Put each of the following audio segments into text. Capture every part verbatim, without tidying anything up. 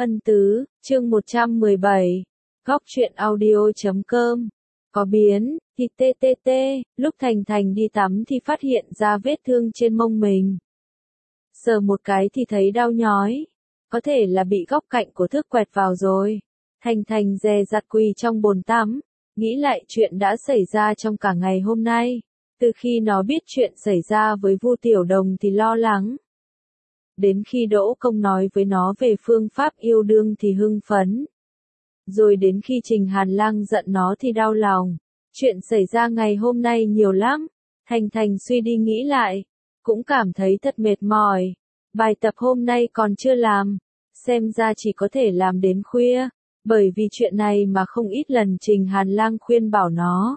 Ân tứ, chương một trăm mười bảy, góc truyện audio chấm com. Có biến, thì tê tê tê, lúc Thành Thành đi tắm thì phát hiện ra vết thương trên mông mình. Sờ một cái thì thấy đau nhói, có thể là bị góc cạnh của thước quẹt vào rồi. Thành Thành dè dặt quỳ trong bồn tắm, nghĩ lại chuyện đã xảy ra trong cả ngày hôm nay. Từ khi nó biết chuyện xảy ra với Vu Tiểu Đồng thì lo lắng. Đến khi Đỗ Công nói với nó về phương pháp yêu đương thì hưng phấn. Rồi đến khi Trình Hàn Lang giận nó thì đau lòng. Chuyện xảy ra ngày hôm nay nhiều lắm. Thành Thành suy đi nghĩ lại, cũng cảm thấy thật mệt mỏi. Bài tập hôm nay còn chưa làm, xem ra chỉ có thể làm đến khuya, bởi vì chuyện này mà không ít lần Trình Hàn Lang khuyên bảo nó.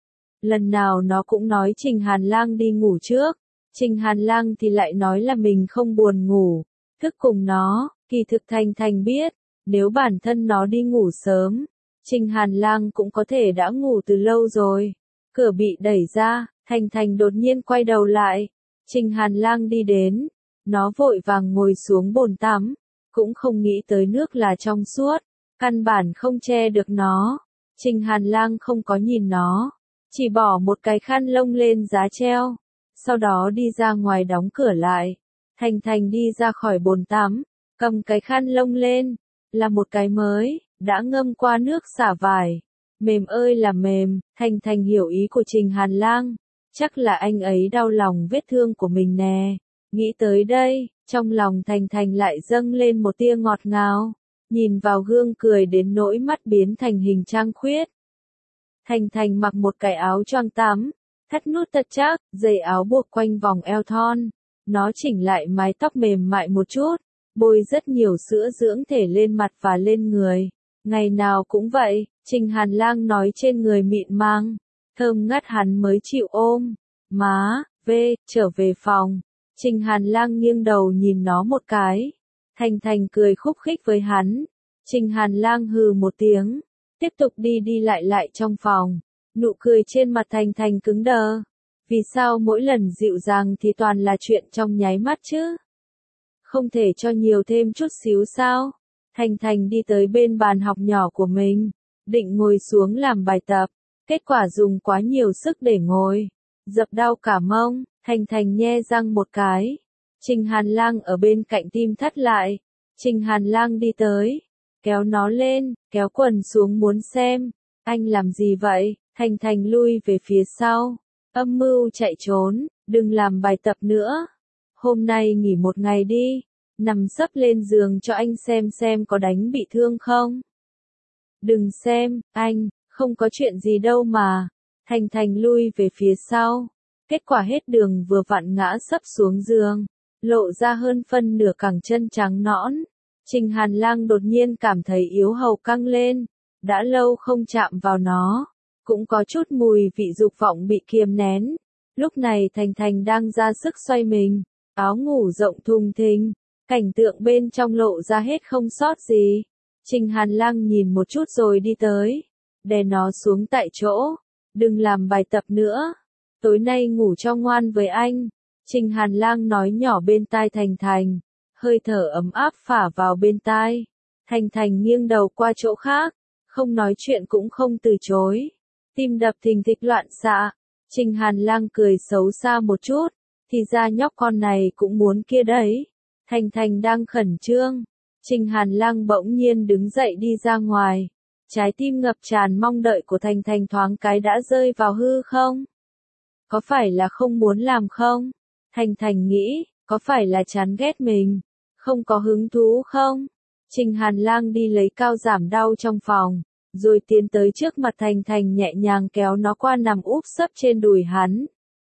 Lần nào nó cũng nói Trình Hàn Lang đi ngủ trước. Trình Hàn Lang thì lại nói là mình không buồn ngủ, thức cùng nó. Kỳ thực Thành Thành biết, nếu bản thân nó đi ngủ sớm, Trình Hàn Lang cũng có thể đã ngủ từ lâu rồi. Cửa bị đẩy ra, Thành Thành đột nhiên quay đầu lại. Trình Hàn Lang đi đến, nó vội vàng ngồi xuống bồn tắm, cũng không nghĩ tới nước là trong suốt, căn bản không che được nó. Trình Hàn Lang không có nhìn nó, chỉ bỏ một cái khăn lông lên giá treo. Sau đó đi ra ngoài đóng cửa lại. Thành Thành đi ra khỏi bồn tắm, cầm cái khăn lông lên, là một cái mới, đã ngâm qua nước xả vải. Mềm ơi là mềm. Thành Thành hiểu ý của Trình Hàn Lang, chắc là anh ấy đau lòng vết thương của mình nè. Nghĩ tới đây, trong lòng Thành Thành lại dâng lên một tia ngọt ngào, nhìn vào gương cười đến nỗi mắt biến thành hình trăng khuyết. Thành Thành mặc một cái áo choàng tắm, thắt nút thật chắc, dây áo buộc quanh vòng eo thon. Nó chỉnh lại mái tóc mềm mại một chút, bôi rất nhiều sữa dưỡng thể lên mặt và lên người. Ngày nào cũng vậy, Trình Hàn Lang nói trên người mịn màng, thơm ngát hắn mới chịu ôm. Má, về, trở về phòng. Trình Hàn Lang nghiêng đầu nhìn nó một cái. Thành Thành cười khúc khích với hắn. Trình Hàn Lang hừ một tiếng, tiếp tục đi đi lại lại trong phòng. Nụ cười trên mặt Thành Thành cứng đờ. Vì sao mỗi lần dịu dàng thì toàn là chuyện trong nháy mắt chứ? Không thể cho nhiều thêm chút xíu sao? Thành Thành đi tới bên bàn học nhỏ của mình, định ngồi xuống làm bài tập. Kết quả dùng quá nhiều sức để ngồi, dập đau cả mông. Thành Thành nhe răng một cái. Trình Hàn Lang ở bên cạnh tim thắt lại. Trình Hàn Lang đi tới, kéo nó lên, kéo quần xuống muốn xem. Anh làm gì vậy? Thành Thành lui về phía sau. Âm mưu chạy trốn, đừng làm bài tập nữa. Hôm nay nghỉ một ngày đi, nằm sấp lên giường cho anh xem xem có đánh bị thương không. Đừng xem, anh, không có chuyện gì đâu mà. Thành Thành lui về phía sau. Kết quả hết đường vừa vặn ngã sấp xuống giường, lộ ra hơn phân nửa cẳng chân trắng nõn. Trình Hàn Lang đột nhiên cảm thấy yếu hầu căng lên, đã lâu không chạm vào nó, cũng có chút mùi vị dục vọng bị kiềm nén. Lúc này Thành Thành đang ra sức xoay mình, áo ngủ rộng thùng thình, cảnh tượng bên trong lộ ra hết không sót gì. Trình Hàn Lang nhìn một chút rồi đi tới, đè nó xuống tại chỗ. Đừng làm bài tập nữa, tối nay ngủ cho ngoan với anh. Trình Hàn Lang nói nhỏ bên tai Thành Thành, hơi thở ấm áp phả vào bên tai. Thành Thành nghiêng đầu qua chỗ khác, không nói chuyện cũng không từ chối. Tim đập thình thịch loạn xạ. Trình Hàn Lang cười xấu xa một chút, thì ra nhóc con này cũng muốn kia đấy. Thành Thành đang khẩn trương. Trình Hàn Lang bỗng nhiên đứng dậy đi ra ngoài. Trái tim ngập tràn mong đợi của Thành Thành thoáng cái đã rơi vào hư không? Có phải là không muốn làm không? Thành Thành nghĩ, có phải là chán ghét mình, không có hứng thú không? Trình Hàn Lang đi lấy cao giảm đau trong phòng, rồi tiến tới trước mặt Thành Thành nhẹ nhàng kéo nó qua nằm úp sấp trên đùi hắn.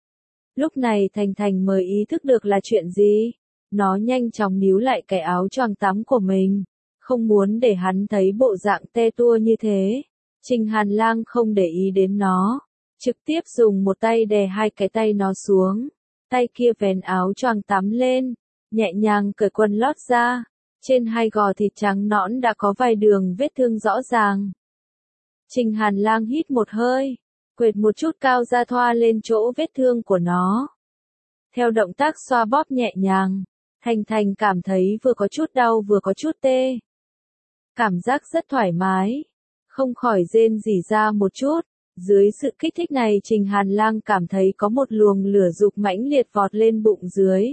Lúc này Thành Thành mới ý thức được là chuyện gì. Nó nhanh chóng níu lại cái áo choàng tắm của mình, không muốn để hắn thấy bộ dạng te tua như thế. Trình Hàn Lang không để ý đến nó, trực tiếp dùng một tay đè hai cái tay nó xuống, tay kia vén áo choàng tắm lên, nhẹ nhàng cởi quần lót ra. Trên hai gò thịt trắng nõn đã có vài đường vết thương rõ ràng. Trình Hàn Lang hít một hơi, quệt một chút cao da thoa lên chỗ vết thương của nó. Theo động tác xoa bóp nhẹ nhàng, Thành Thành cảm thấy vừa có chút đau vừa có chút tê. cảm giác rất thoải mái, không khỏi rên rỉ ra một chút. Dưới sự kích thích này Trình Hàn Lang cảm thấy có một luồng lửa dục mãnh liệt vọt lên bụng dưới.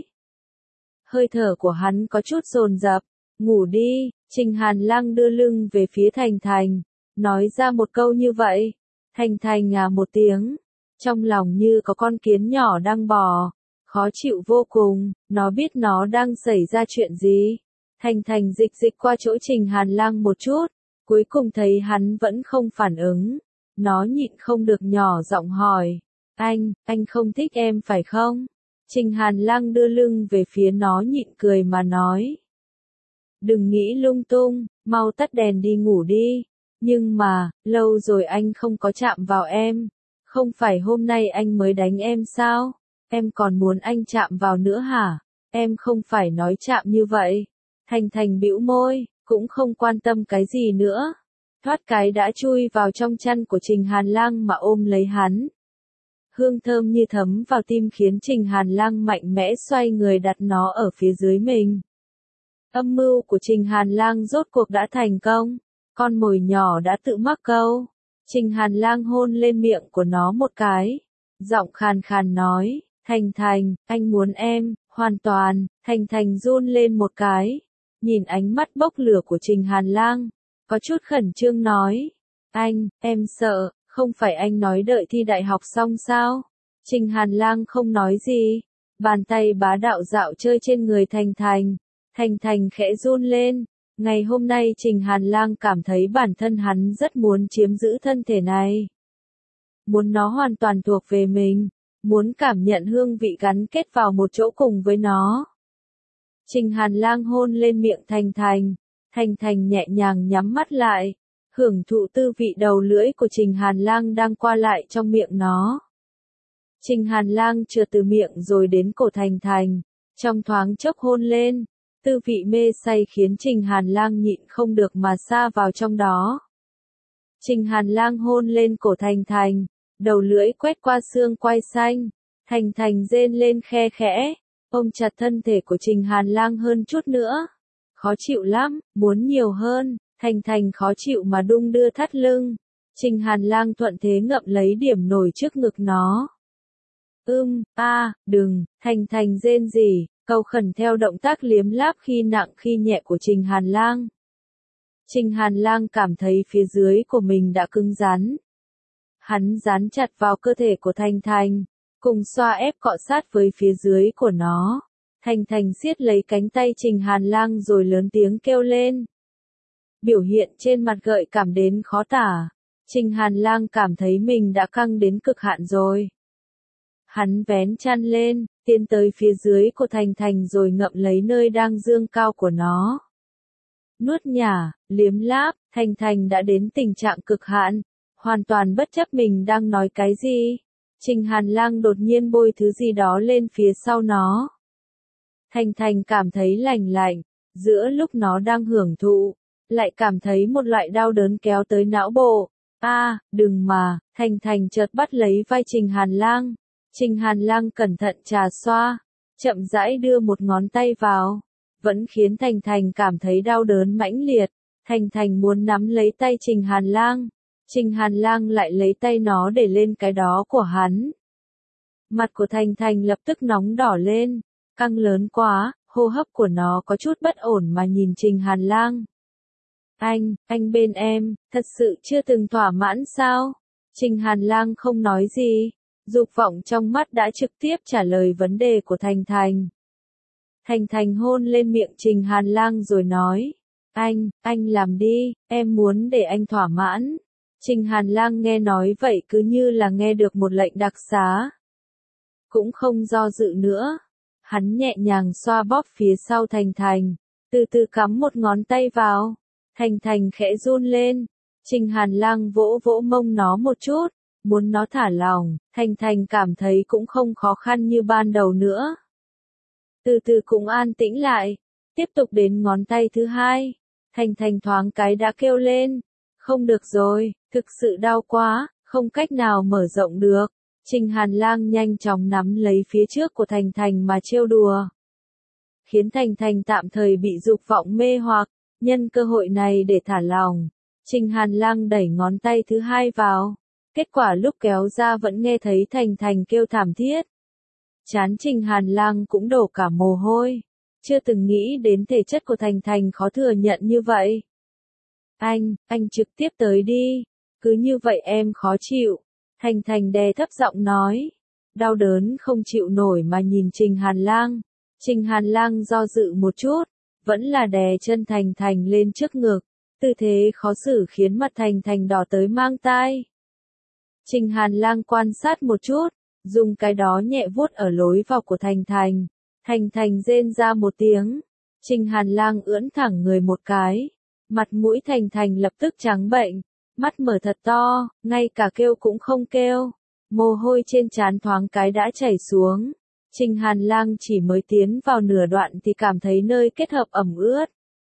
Hơi thở của hắn có chút dồn dập. Ngủ đi, Trình Hàn Lang đưa lưng về phía Thành Thành, nói ra một câu như vậy. Thành Thành à một tiếng, trong lòng như có con kiến nhỏ đang bò, khó chịu vô cùng, nó biết nó đang xảy ra chuyện gì. Thành Thành dịch dịch qua chỗ Trình Hàn Lang một chút, cuối cùng thấy hắn vẫn không phản ứng. Nó nhịn không được nhỏ giọng hỏi, anh, anh không thích em phải không? Trình Hàn Lang đưa lưng về phía nó nhịn cười mà nói. Đừng nghĩ lung tung, mau tắt đèn đi ngủ đi. Nhưng mà, lâu rồi anh không có chạm vào em. Không phải hôm nay anh mới đánh em sao? Em còn muốn anh chạm vào nữa hả? Em không phải nói chạm như vậy. Thành Thành bĩu môi, cũng không quan tâm cái gì nữa. Thoát cái đã chui vào trong chăn của Trình Hàn Lang mà ôm lấy hắn. Hương thơm như thấm vào tim khiến Trình Hàn Lang mạnh mẽ xoay người đặt nó ở phía dưới mình. Âm mưu của Trình Hàn Lang rốt cuộc đã thành công, con mồi nhỏ đã tự mắc câu. Trình Hàn Lang hôn lên miệng của nó một cái, giọng khàn khàn nói, Thành Thành, anh muốn em, hoàn toàn. Thành Thành run lên một cái, nhìn ánh mắt bốc lửa của Trình Hàn Lang, có chút khẩn trương nói, anh, em sợ, không phải anh nói đợi thi đại học xong sao? Trình Hàn Lang không nói gì, bàn tay bá đạo dạo chơi trên người Thành Thành. Thành Thành khẽ run lên, ngày hôm nay Trình Hàn Lang cảm thấy bản thân hắn rất muốn chiếm giữ thân thể này. Muốn nó hoàn toàn thuộc về mình, muốn cảm nhận hương vị gắn kết vào một chỗ cùng với nó. Trình Hàn Lang hôn lên miệng Thành Thành, Thành Thành nhẹ nhàng nhắm mắt lại, hưởng thụ tư vị đầu lưỡi của Trình Hàn Lang đang qua lại trong miệng nó. Trình Hàn Lang trượt từ miệng rồi đến cổ Thành Thành, trong thoáng chốc hôn lên. Tư vị mê say khiến Trình Hàn Lang nhịn không được mà sa vào trong đó. Trình Hàn Lang hôn lên cổ Thành Thành, đầu lưỡi quét qua xương quai xanh. Thành Thành rên lên khe khẽ, ôm chặt thân thể của Trình Hàn Lang hơn chút nữa. Khó chịu lắm, muốn nhiều hơn. Thành Thành khó chịu mà đung đưa thắt lưng. Trình Hàn Lang thuận thế ngậm lấy điểm nổi trước ngực nó. Ưm, a, à, đừng. Thành Thành rên rỉ, cầu khẩn theo động tác liếm láp khi nặng khi nhẹ của Trình Hàn Lang. Trình Hàn Lang cảm thấy phía dưới của mình đã cứng rắn. Hắn dán chặt vào cơ thể của Thành Thành, cùng xoa ép cọ sát với phía dưới của nó. Thành Thành siết lấy cánh tay Trình Hàn Lang rồi lớn tiếng kêu lên. Biểu hiện trên mặt gợi cảm đến khó tả. Trình Hàn Lang cảm thấy mình đã căng đến cực hạn rồi. Hắn vén chăn lên, tiến tới phía dưới của Thành Thành rồi ngậm lấy nơi đang dương cao của nó. Nuốt nhả, liếm láp, Thành Thành đã đến tình trạng cực hạn, hoàn toàn bất chấp mình đang nói cái gì. Trình Hàn Lang đột nhiên bôi thứ gì đó lên phía sau nó. Thành Thành cảm thấy lành lạnh, giữa lúc nó đang hưởng thụ, lại cảm thấy một loại đau đớn kéo tới não bộ. A, à, đừng mà, Thành Thành chợt bắt lấy vai Trình Hàn Lang. Trình Hàn Lang cẩn thận trà xoa, chậm rãi đưa một ngón tay vào, vẫn khiến Thành Thành cảm thấy đau đớn mãnh liệt. Thành Thành muốn nắm lấy tay Trình Hàn Lang, Trình Hàn Lang lại lấy tay nó để lên cái đó của hắn. Mặt của Thành Thành lập tức nóng đỏ lên, căng lớn quá, hô hấp của nó có chút bất ổn mà nhìn Trình Hàn Lang. Anh, anh bên em, thật sự chưa từng thỏa mãn sao? Trình Hàn Lang không nói gì. Dục vọng trong mắt đã trực tiếp trả lời vấn đề của Thành Thành. Thành Thành hôn lên miệng Trình Hàn Lang rồi nói, anh, anh làm đi, em muốn để anh thỏa mãn. Trình Hàn Lang nghe nói vậy cứ như là nghe được một lệnh đặc xá. Cũng không do dự nữa. Hắn nhẹ nhàng xoa bóp phía sau Thành Thành, từ từ cắm một ngón tay vào. Thành Thành khẽ run lên. Trình Hàn Lang vỗ vỗ mông nó một chút. Muốn nó thả lỏng, Thành Thành cảm thấy cũng không khó khăn như ban đầu nữa. Từ từ cũng an tĩnh lại, tiếp tục đến ngón tay thứ hai. Thành Thành thoáng cái đã kêu lên, không được rồi, thực sự đau quá, không cách nào mở rộng được. Trình Hàn Lang nhanh chóng nắm lấy phía trước của Thành Thành mà trêu đùa. Khiến Thành Thành tạm thời bị dục vọng mê hoặc, Nhân cơ hội này để thả lỏng, Trình Hàn Lang đẩy ngón tay thứ hai vào. Kết quả lúc kéo ra vẫn nghe thấy Thành Thành kêu thảm thiết. Trán Trình Hàn Lang cũng đổ cả mồ hôi. Chưa từng nghĩ đến thể chất của Thành Thành khó thừa nhận như vậy. Anh, anh trực tiếp tới đi. Cứ như vậy em khó chịu. Thành Thành đè thấp giọng nói. Đau đớn không chịu nổi mà nhìn Trình Hàn Lang. Trình Hàn Lang do dự một chút. Vẫn là đè chân Thành Thành lên trước ngực. Tư thế khó xử khiến mặt Thành Thành đỏ tới mang tai. Trình Hàn Lang quan sát một chút. Dùng cái đó nhẹ vuốt ở lối vào của Thành Thành. Thành Thành rên ra một tiếng. Trình Hàn Lang ưỡn thẳng người một cái. Mặt mũi Thành Thành lập tức trắng bệnh. Mắt mở thật to, ngay cả kêu cũng không kêu. Mồ hôi trên trán thoáng cái đã chảy xuống. Trình Hàn Lang chỉ mới tiến vào nửa đoạn thì cảm thấy nơi kết hợp ẩm ướt.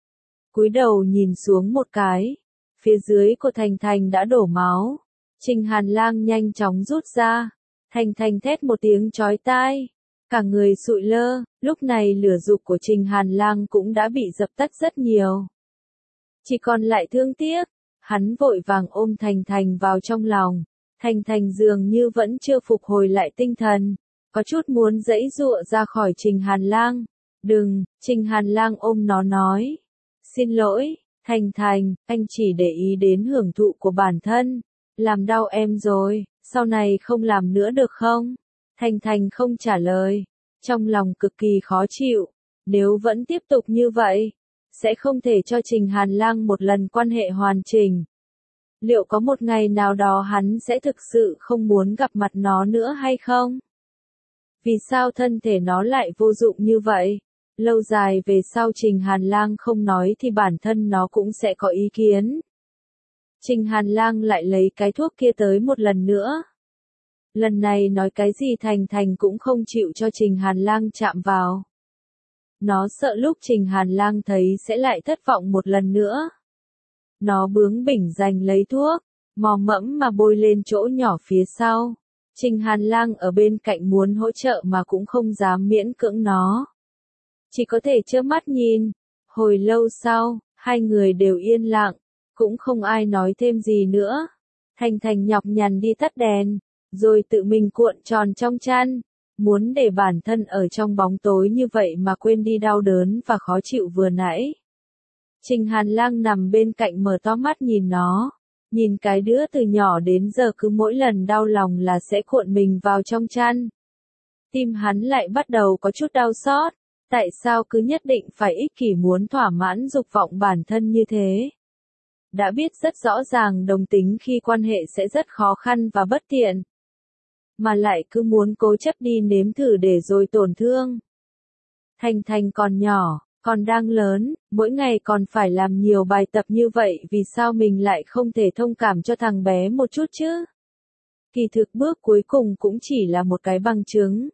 Cúi đầu nhìn xuống một cái. Phía dưới của Thành Thành đã đổ máu. Trình Hàn Lang nhanh chóng rút ra. Thành Thành thét một tiếng chói tai. Cả người sụi lơ, lúc này lửa dục của Trình Hàn Lang cũng đã bị dập tắt rất nhiều. Chỉ còn lại thương tiếc. Hắn vội vàng ôm Thành Thành vào trong lòng. Thành Thành dường như vẫn chưa phục hồi lại tinh thần. Có chút muốn giãy giụa ra khỏi Trình Hàn Lang. Đừng, Trình Hàn Lang ôm nó nói. Xin lỗi, Thành Thành, anh chỉ để ý đến hưởng thụ của bản thân. Làm đau em rồi, sau này không làm nữa được không? Thành Thành không trả lời. Trong lòng cực kỳ khó chịu. Nếu vẫn tiếp tục như vậy, sẽ không thể cho Trình Hàn Lang một lần quan hệ hoàn chỉnh. Liệu có một ngày nào đó hắn sẽ thực sự không muốn gặp mặt nó nữa hay không? Vì sao thân thể nó lại vô dụng như vậy? Lâu dài về sau Trình Hàn Lang không nói thì bản thân nó cũng sẽ có ý kiến. Trình Hàn Lang lại lấy cái thuốc kia tới một lần nữa. Lần này nói cái gì Thành Thành cũng không chịu cho Trình Hàn Lang chạm vào. Nó sợ lúc Trình Hàn Lang thấy sẽ lại thất vọng một lần nữa. Nó bướng bỉnh giành lấy thuốc, mò mẫm mà bôi lên chỗ nhỏ phía sau. Trình Hàn Lang ở bên cạnh muốn hỗ trợ mà cũng không dám miễn cưỡng nó. Chỉ có thể trơ mắt nhìn. Hồi lâu sau, hai người đều yên lặng, cũng không ai nói thêm gì nữa. Thành Thành nhọc nhằn đi tắt đèn, rồi tự mình cuộn tròn trong chăn, muốn để bản thân ở trong bóng tối như vậy mà quên đi đau đớn và khó chịu vừa nãy. Trình Hàn Lang nằm bên cạnh mở to mắt nhìn nó, nhìn cái đứa từ nhỏ đến giờ cứ mỗi lần đau lòng là sẽ cuộn mình vào trong chăn. Tim hắn lại bắt đầu có chút đau xót, tại sao cứ nhất định phải ích kỷ muốn thỏa mãn dục vọng bản thân như thế? Đã biết rất rõ ràng đồng tính khi quan hệ sẽ rất khó khăn và bất tiện, mà lại cứ muốn cố chấp đi nếm thử để rồi tổn thương. Thành Thành còn nhỏ, còn đang lớn, mỗi ngày còn phải làm nhiều bài tập như vậy, vì sao mình lại không thể thông cảm cho thằng bé một chút chứ? Kỳ thực bước cuối cùng cũng chỉ là một cái bằng chứng.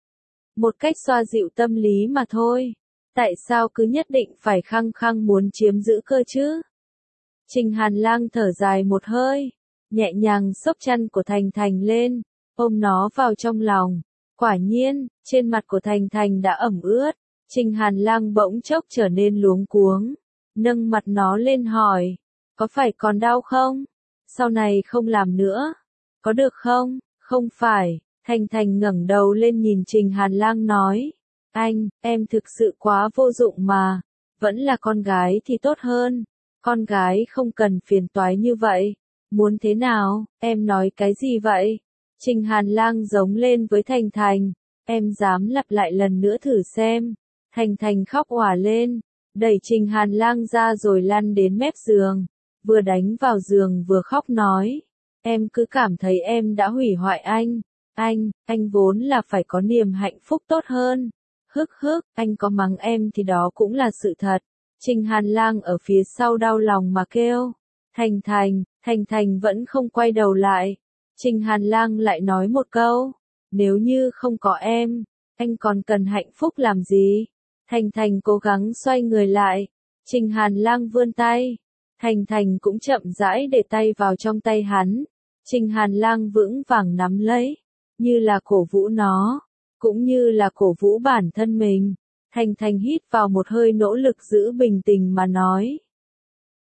Một cách xoa dịu tâm lý mà thôi. Tại sao cứ nhất định phải khăng khăng muốn chiếm giữ cơ chứ? Trình Hàn Lang thở dài một hơi, nhẹ nhàng xốc chăn của Thành Thành lên, ôm nó vào trong lòng. Quả nhiên, trên mặt của Thành Thành đã ẩm ướt. Trình Hàn Lang bỗng chốc trở nên luống cuống, nâng mặt nó lên hỏi, có phải còn đau không? Sau này không làm nữa, có được không? Không phải. Thành Thành ngẩng đầu lên nhìn Trình Hàn Lang nói, anh, em thực sự quá vô dụng mà, vẫn là con gái thì tốt hơn, con gái không cần phiền toái như vậy, muốn thế nào, em nói cái gì vậy? Trình Hàn Lang giống lên với Thành Thành, em dám lặp lại lần nữa thử xem. Thành Thành khóc òa lên, đẩy Trình Hàn Lang ra rồi lăn đến mép giường, vừa đánh vào giường vừa khóc nói, em cứ cảm thấy em đã hủy hoại anh. Anh, anh vốn là phải có niềm hạnh phúc tốt hơn. Hức hức, anh có mắng em thì đó cũng là sự thật. Trình Hàn Lang ở phía sau đau lòng mà kêu. Thành Thành, Thành Thành vẫn không quay đầu lại. Trình Hàn Lang lại nói một câu. Nếu như không có em, anh còn cần hạnh phúc làm gì? Thành Thành cố gắng xoay người lại. Trình Hàn Lang vươn tay. Thành Thành cũng chậm rãi để tay vào trong tay hắn. Trình Hàn Lang vững vàng nắm lấy, như là cổ vũ nó, cũng như là cổ vũ bản thân mình. Thành Thành hít vào một hơi nỗ lực giữ bình tĩnh mà nói,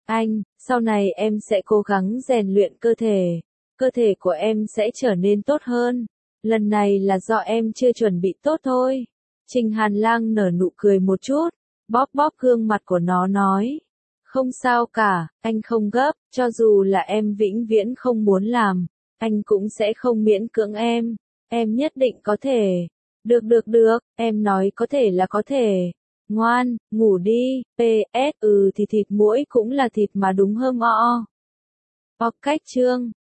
Anh, sau này em sẽ cố gắng rèn luyện cơ thể. Cơ thể của em sẽ trở nên tốt hơn. Lần này là do em chưa chuẩn bị tốt thôi. Trình Hàn Lang nở nụ cười một chút, bóp bóp gương mặt của nó nói. Không sao cả, anh không gấp, cho dù là em vĩnh viễn không muốn làm, anh cũng sẽ không miễn cưỡng em. Em nhất định có thể. Được được được, em nói có thể là có thể. Ngoan, ngủ đi, pê ét, ừ thì thịt muỗi cũng là thịt mà đúng hơm o. Bọc cách chương.